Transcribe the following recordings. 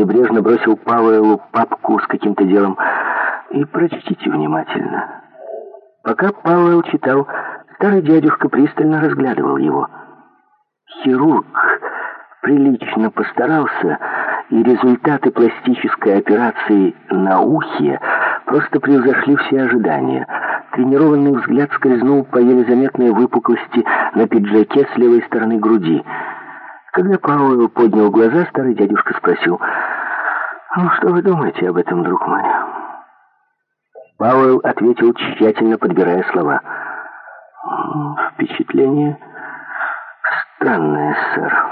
небрежно бросил Пауэллу папку с каким-то делом. «И прочтите внимательно». Пока Пауэлл читал, старый дядюшка пристально разглядывал его. Хирург прилично постарался, и результаты пластической операции на ухе просто превзошли все ожидания. Тренированный взгляд скользнул по еле заметной выпуклости на пиджаке с левой стороны груди. Когда Пауэлл поднял глаза, старый дядюшка спросил: «Ну, что вы думаете об этом, друг мой?» Пауэлл ответил, тщательно подбирая слова: «Впечатление странное, сэр.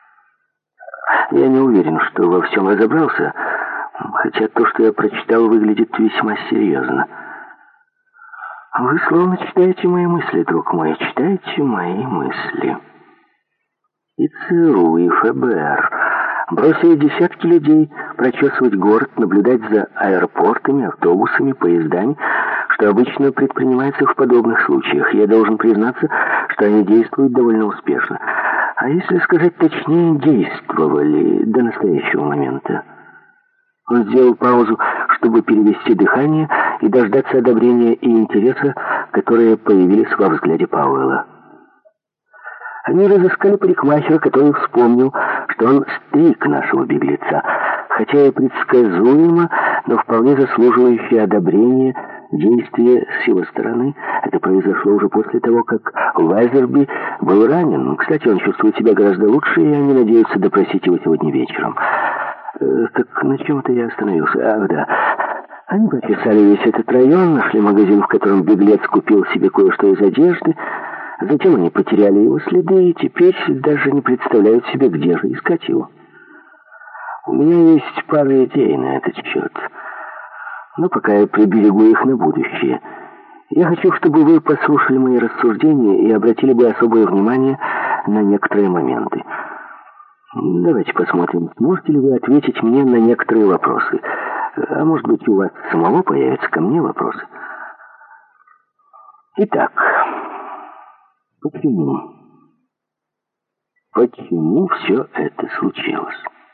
Я не уверен, что во всем разобрался, хотя то, что я прочитал, выглядит весьма серьезно». «Вы словно читаете мои мысли, друг мой, читаете мои мысли». И ЦРУ, и ФБР бросили десятки людей прочесывать город, наблюдать за аэропортами, автобусами, поездами, что обычно предпринимается в подобных случаях. Я должен признаться, что они действуют довольно успешно. А если сказать точнее, действовали до настоящего момента. Он сделал паузу, чтобы перевести дыхание и дождаться одобрения и интереса, которые появились во взгляде Пауэлла. Они разыскали парикмахера, который вспомнил, что он стриг нашего беглеца, хотя и предсказуемо, но вполне заслуживающее одобрения действия с его стороны. Это произошло уже после того, как Уайзерби был ранен. Кстати, он чувствует себя гораздо лучше, и они надеются допросить его сегодня вечером. Так на чем-то я остановился. Ах, да. Они прочесали весь этот район, нашли магазин, в котором беглец купил себе кое-что из одежды. Затем они потеряли его следы и теперь даже не представляют себе, где же искать его. У меня есть пара идей на этот счет, но пока я приберегу их на будущее. Я хочу, чтобы вы послушали мои рассуждения и обратили бы особое внимание на некоторые моменты. Давайте посмотрим, сможете ли вы ответить мне на некоторые вопросы. А может быть, у вас самого появятся ко мне вопросы. Итак... Почему все это случилось?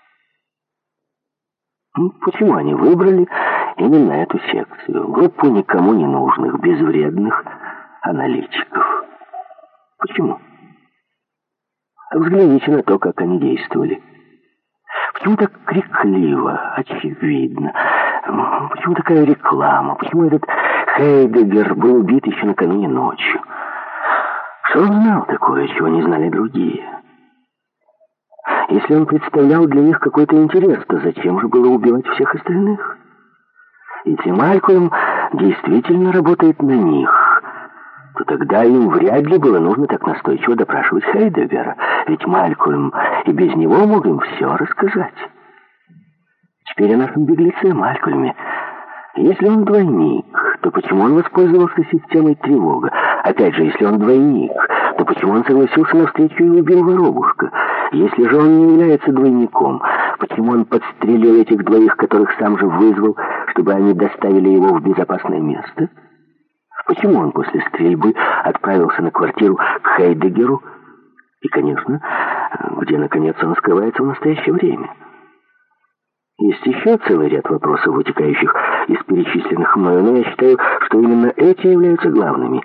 Почему они выбрали именно эту секцию? Группу никому не нужных, безвредных аналитиков. Почему? Взгляните на то, как они действовали. Почему так крикливо, очевидно? Почему такая реклама? Почему этот Хейдеггер был убит еще накануне ночью? Что он знал такое, чего не знали другие? Если он представлял для них какой-то интерес, то зачем же было убивать всех остальных? Если Малькольм действительно работает на них, то тогда им вряд ли было нужно так настойчиво допрашивать Хейдеггера, ведь Малькольм и без него мог им все рассказать. Теперь о нашем беглеце Малькольме. Если он двойник, то почему он воспользовался системой тревога? Опять же, если он двойник, то почему он согласился на встречу и убил воробушка? Если же он не является двойником, почему он подстрелил этих двоих, которых сам же вызвал, чтобы они доставили его в безопасное место? Почему он после стрельбы отправился на квартиру к Хейдеггеру? И, конечно, где, наконец, он скрывается в настоящее время? Есть еще целый ряд вопросов, вытекающих из перечисленных мною, но я считаю, что именно эти являются главными.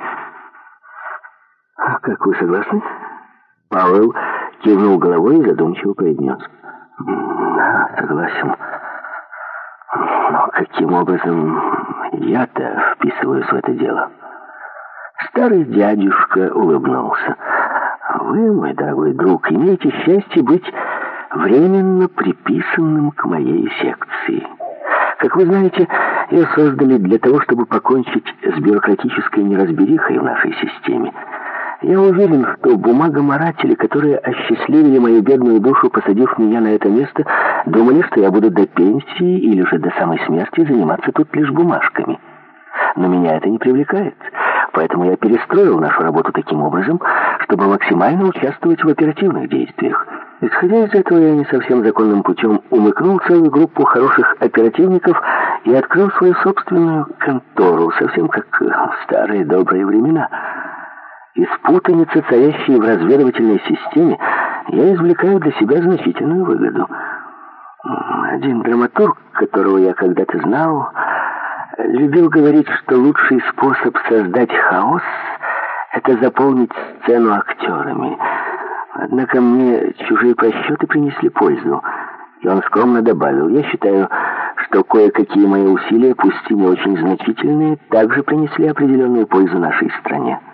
Как вы согласны? Пауэлл кивнул головой и задумчиво произнес: «Да, согласен. Но каким образом я-то вписываюсь в это дело?» Старый дядюшка улыбнулся. «Вы, мой дорогой друг, имеете счастье быть временно приписанным к моей секции. Как вы знаете, ее создали для того, чтобы покончить с бюрократической неразберихой в нашей системе. Я уверен, что бумагоморатели, которые осчастливили мою бедную душу, посадив меня на это место, думали, что я буду до пенсии или же до самой смерти заниматься тут лишь бумажками. Но меня это не привлекает, поэтому я перестроил нашу работу таким образом, чтобы максимально участвовать в оперативных действиях. Исходя из этого, я не совсем законным путем умыкнул целую группу хороших оперативников и открыл свою собственную контору, совсем как в старые добрые времена. Из путаницы, царящей в разведывательной системе, я извлекаю для себя значительную выгоду. Один драматург, которого я когда-то знал, любил говорить, что лучший способ создать хаос — это заполнить сцену актерами. Однако мне чужие просчеты принесли пользу. И он скромно добавил: я считаю, что кое-какие мои усилия, пусть и не очень значительные, также принесли определенную пользу нашей стране.